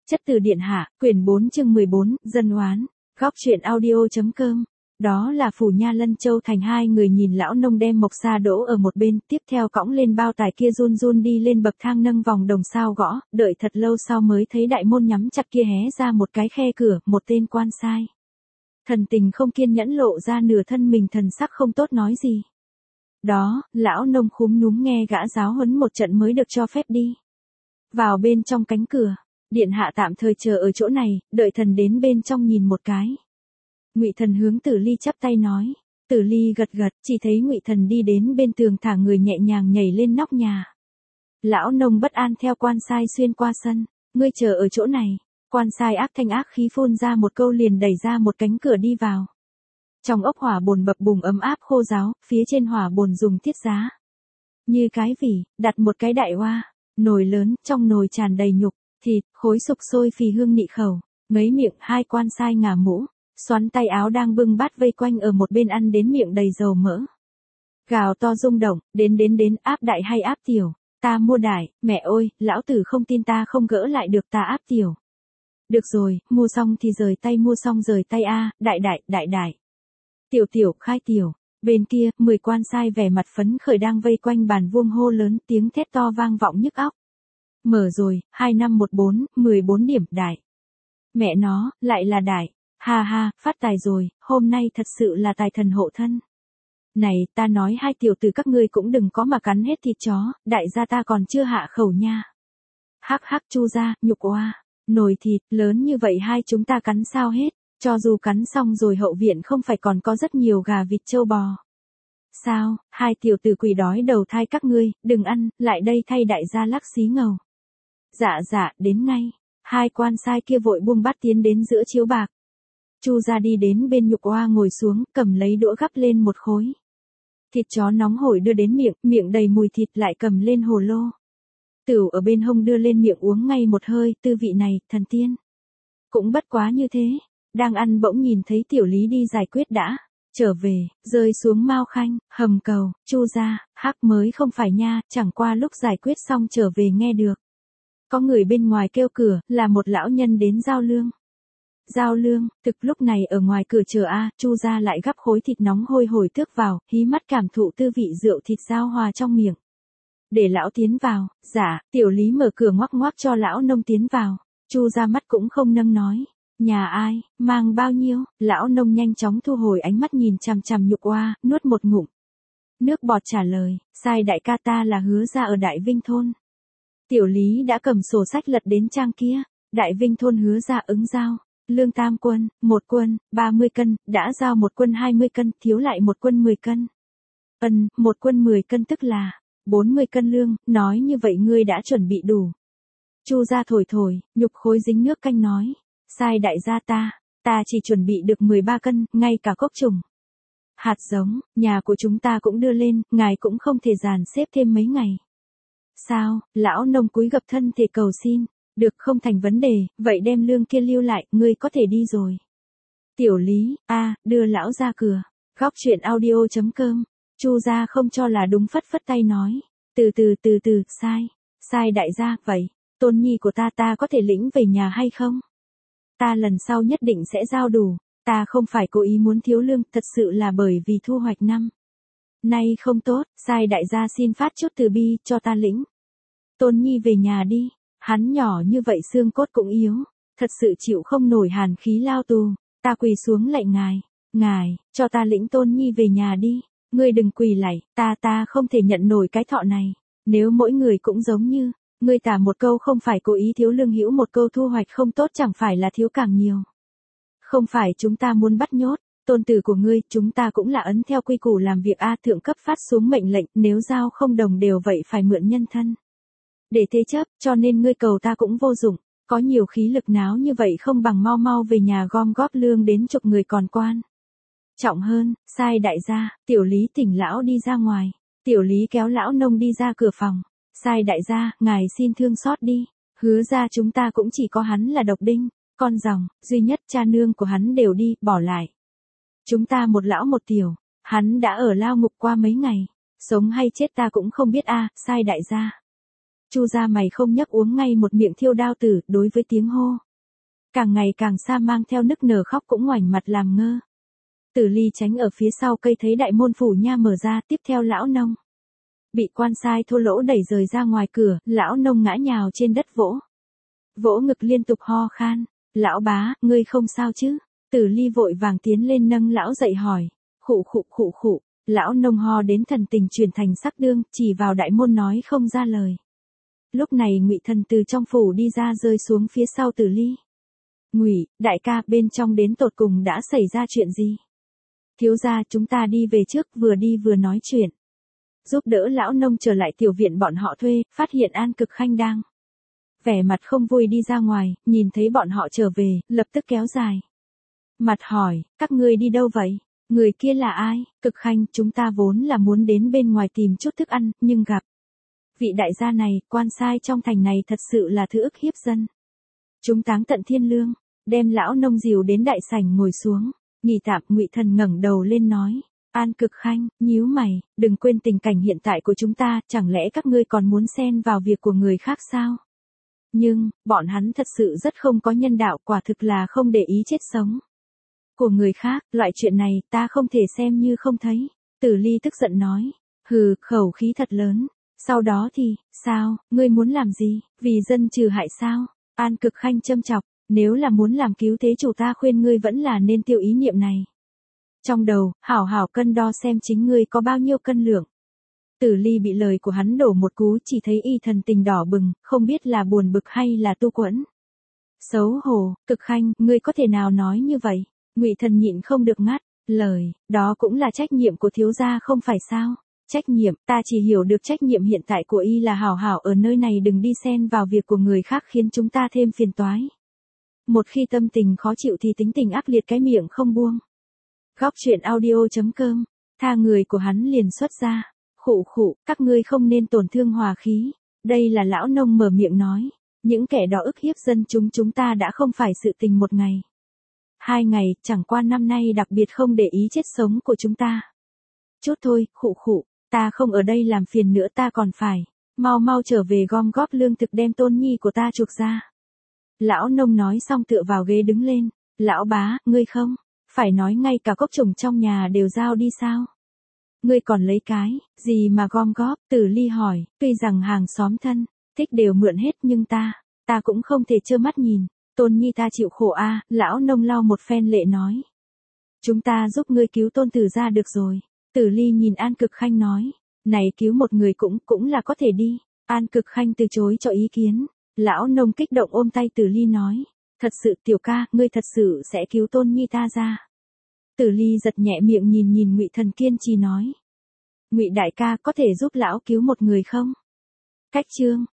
Chất từ điện hạ, quyển 4 chương 14, dân oán, góc truyện audio.com. Đó là Phủ Nha Lân Châu Thành. Hai người nhìn lão nông đem mộc sa đỗ ở một bên, tiếp theo cõng lên bao tải kia run run đi lên bậc thang nâng vòng đồng sao gõ, đợi thật lâu sau mới thấy đại môn nhắm chặt kia hé ra một cái khe cửa, một tên quan sai. Thần tình không kiên nhẫn lộ ra nửa thân mình, thần sắc không tốt nói gì. Đó, lão nông khúm núm nghe gã giáo huấn một trận mới được cho phép đi vào bên trong cánh cửa. Điện hạ tạm thời chờ ở chỗ này, đợi thần đến bên trong nhìn một cái. Ngụy Thần hướng Tử Ly chắp tay nói. Tử Ly gật gật, chỉ thấy Ngụy Thần đi đến bên tường thả người nhẹ nhàng nhảy lên nóc nhà. Lão nông bất an theo quan sai xuyên qua sân. Ngươi chờ ở chỗ này. Quan sai ác thanh ác khí phun ra một câu liền đẩy ra một cánh cửa đi vào. Trong ốc hỏa bồn bập bùng ấm áp khô ráo, phía trên hỏa bồn dùng thiết giá như cái vỉ, đặt một cái đại hoa, nồi lớn, trong nồi tràn đầy nhục, thịt, khối sục sôi phì hương nị khẩu. Ngấy miệng, hai quan sai ngả mũ, xoắn tay áo đang bưng bát vây quanh ở một bên ăn đến miệng đầy dầu mỡ. Gào to rung động, đến, áp đại hay áp tiểu? Ta mua đại, mẹ ơi, lão tử không tin ta không gỡ lại được, ta áp tiểu. Được rồi, mua xong thì rời tay, mua xong rời tay a, đại. Tiểu, khai tiểu. Bên kia, 10 quan sai vẻ mặt phấn khởi đang vây quanh bàn vuông hô lớn, tiếng thét to vang vọng nhức óc. Mở rồi, 2514, 14 điểm, đại. Mẹ nó, lại là đại. Ha, phát tài rồi, hôm nay thật sự là tài thần hộ thân. Này, ta nói hai tiểu tử các ngươi cũng đừng có mà cắn hết thịt chó, đại gia ta còn chưa hạ khẩu nha. Hắc, Chu gia, nhục oa, nồi thịt lớn như vậy hai chúng ta cắn sao hết, cho dù cắn xong rồi hậu viện không phải còn có rất nhiều gà vịt trâu bò. Sao, hai tiểu tử quỷ đói đầu thai các ngươi, đừng ăn, lại đây thay đại gia lắc xí ngầu. Dạ, đến ngay. Hai quan sai kia vội buông bát tiến đến giữa chiếu bạc. Chu gia đi đến bên nhục oa ngồi xuống, cầm lấy đũa gắp lên một khối thịt chó nóng hổi đưa đến miệng đầy mùi thịt, lại cầm lên hồ lô tửu ở bên hông đưa lên miệng uống ngay một hơi, tư vị này, thần tiên. Cũng bất quá như thế, đang ăn bỗng nhìn thấy Tiểu Lý đi giải quyết đã trở về, rơi xuống Mao Khanh, hầm cầu, Chu gia, hắc mới không phải nha, chẳng qua lúc giải quyết xong trở về nghe được có người bên ngoài kêu cửa, là một lão nhân đến giao lương. Giao lương, thực lúc này ở ngoài cửa chờ Chu gia lại gắp khối thịt nóng hôi hổi tước vào, hí mắt cảm thụ tư vị rượu thịt giao hòa trong miệng. Để lão tiến vào, dạ, Tiểu Lý mở cửa ngoắc cho lão nông tiến vào. Chu gia mắt cũng không nâng nói. Nhà ai, mang bao nhiêu? Lão nông nhanh chóng thu hồi ánh mắt nhìn chằm chằm nhục oa, nuốt một ngụm nước bọt trả lời, sai đại ca, ta là Hứa gia ở Đại Vinh thôn. Tiểu Lý đã cầm sổ sách lật đến trang kia. Đại Vinh thôn Hứa gia ứng giao lương tam quân, 1 quân, 30 cân, đã giao 1 quân 20 cân, thiếu lại 1 quân 10 cân. 1 quân 10 cân tức là 40 cân lương, nói như vậy ngươi đã chuẩn bị đủ. Chu gia thổi, nhục khối dính nước canh nói, sai đại gia ta chỉ chuẩn bị được 13 cân, ngay cả cốc trùng hạt giống, nhà của chúng ta cũng đưa lên, ngài cũng không thể dàn xếp thêm mấy ngày. Sao, lão nông cúi gập thân thể cầu xin. Được, không thành vấn đề, vậy đem lương kia lưu lại, ngươi có thể đi rồi. Tiểu Lý, đưa lão ra cửa. Góc truyện audio.com. Chu gia không cho là đúng, phất tay nói. Từ từ, sai đại gia, vậy, tôn nhi của ta có thể lĩnh về nhà hay không? Ta lần sau nhất định sẽ giao đủ, ta không phải cố ý muốn thiếu lương, thật sự là bởi vì thu hoạch năm nay không tốt, sai đại gia xin phát chút từ bi, cho ta lĩnh tôn nhi về nhà đi. Hắn nhỏ như vậy xương cốt cũng yếu, thật sự chịu không nổi hàn khí lao tù, ta quỳ xuống lạy ngài, cho ta lĩnh tôn nhi về nhà đi, ngươi đừng quỳ lạy, ta không thể nhận nổi cái thọ này, nếu mỗi người cũng giống như, ngươi tả một câu không phải cố ý thiếu lương, hữu một câu thu hoạch không tốt chẳng phải là thiếu càng nhiều. Không phải chúng ta muốn bắt nhốt tôn tử của ngươi, chúng ta cũng là ấn theo quy củ làm việc thượng cấp phát xuống mệnh lệnh, nếu giao không đồng đều vậy phải mượn nhân thân để thế chấp, cho nên ngươi cầu ta cũng vô dụng, có nhiều khí lực náo như vậy không bằng mau về nhà gom góp lương đến chục người còn quan. Trọng hơn, sai đại gia, Tiểu Lý thỉnh lão đi ra ngoài. Tiểu Lý kéo lão nông đi ra cửa phòng. Sai đại gia, ngài xin thương xót đi. Hứa ra chúng ta cũng chỉ có hắn là độc đinh, con ròng, duy nhất, cha nương của hắn đều đi, bỏ lại. Chúng ta một lão một tiểu, hắn đã ở lao ngục qua mấy ngày, sống hay chết ta cũng không biết sai đại gia. Chu gia mày không nhấc uống ngay một miệng thiêu đao tử, đối với tiếng hô càng ngày càng xa mang theo nức nở khóc cũng ngoảnh mặt làm ngơ. Tử Ly tránh ở phía sau cây thấy đại môn phủ nha mở ra, tiếp theo lão nông bị quan sai thô lỗ đẩy rời ra ngoài cửa, lão nông ngã nhào trên đất vỗ ngực liên tục ho khan. Lão bá, ngươi không sao chứ? Tử Ly vội vàng tiến lên nâng lão dậy hỏi. Khụ khụ khụ khụ, lão nông ho đến thần tình chuyển thành sắc đương, chỉ vào đại môn nói không ra lời. Lúc này Ngụy Thần từ trong phủ đi ra rơi xuống phía sau Tử Ly. Ngụy, đại ca, bên trong đến tột cùng đã xảy ra chuyện gì? Thiếu gia, chúng ta đi về trước, vừa đi vừa nói chuyện. Giúp đỡ lão nông trở lại tiểu viện bọn họ thuê, phát hiện An Cực Khanh đang vẻ mặt không vui đi ra ngoài, nhìn thấy bọn họ trở về, lập tức kéo dài mặt hỏi, các ngươi đi đâu vậy? Người kia là ai? Cực Khanh, chúng ta vốn là muốn đến bên ngoài tìm chút thức ăn, nhưng gặp vị đại gia này, quan sai trong thành này thật sự là thứ ức hiếp dân. Chúng táng tận thiên lương, đem lão nông dìu đến đại sảnh ngồi xuống, nghỉ tạm. Ngụy Thần ngẩng đầu lên nói. An Cực Khanh, nhíu mày, đừng quên tình cảnh hiện tại của chúng ta, chẳng lẽ các ngươi còn muốn xen vào việc của người khác sao? Nhưng, bọn hắn thật sự rất không có nhân đạo, quả thực là không để ý chết sống của người khác, loại chuyện này, ta không thể xem như không thấy. Tử Ly tức giận nói. Hừ, khẩu khí thật lớn. Sau đó thì, sao, ngươi muốn làm gì, vì dân trừ hại sao? An Cực Khanh châm chọc, nếu là muốn làm cứu thế chủ ta khuyên ngươi vẫn là nên tiêu ý niệm này. Trong đầu, hảo hảo cân đo xem chính ngươi có bao nhiêu cân lượng. Tử Ly bị lời của hắn đổ một cú, chỉ thấy y thần tình đỏ bừng, không biết là buồn bực hay là tu quẫn. Xấu hổ, Cực Khanh, ngươi có thể nào nói như vậy? Ngụy Thần nhịn không được ngắt lời, đó cũng là trách nhiệm của thiếu gia không phải sao? Trách nhiệm, ta chỉ hiểu được trách nhiệm hiện tại của y là hảo hảo ở nơi này đừng đi xen vào việc của người khác khiến chúng ta thêm phiền toái. Một khi tâm tình khó chịu thì tính tình ác liệt cái miệng không buông. Góc truyện audio.com, tha người của hắn liền xuất ra. Khụ khụ, các ngươi không nên tổn thương hòa khí. Đây là lão nông mở miệng nói. Những kẻ đó ức hiếp dân chúng ta đã không phải sự tình một ngày 2 ngày, chẳng qua năm nay đặc biệt không để ý chết sống của chúng ta. Chút thôi, khụ khụ, ta không ở đây làm phiền nữa, ta còn phải mau trở về gom góp lương thực đem Tôn Nhi của ta chuộc ra. Lão nông nói xong tựa vào ghế đứng lên. Lão bá, ngươi không phải nói ngay cả cốc trùng trong nhà đều giao đi sao? Ngươi còn lấy cái gì mà gom góp? Tử Ly hỏi. Tuy rằng hàng xóm thân thích đều mượn hết nhưng ta cũng không thể trơ mắt nhìn Tôn Nhi ta chịu khổ a. Lão nông lau một phen lệ nói. Chúng ta giúp ngươi cứu tôn tử ra được rồi. Tử Ly nhìn An Cực Khanh nói. Này cứu một người cũng là có thể đi. An Cực Khanh từ chối cho ý kiến. Lão nông kích động ôm tay Tử Ly nói. Thật sự tiểu ca, ngươi thật sự sẽ cứu Tôn Nhi ta ra. Tử Ly giật nhẹ miệng nhìn Ngụy Thần kiên trì nói. Ngụy đại ca có thể giúp lão cứu một người không? Cách chương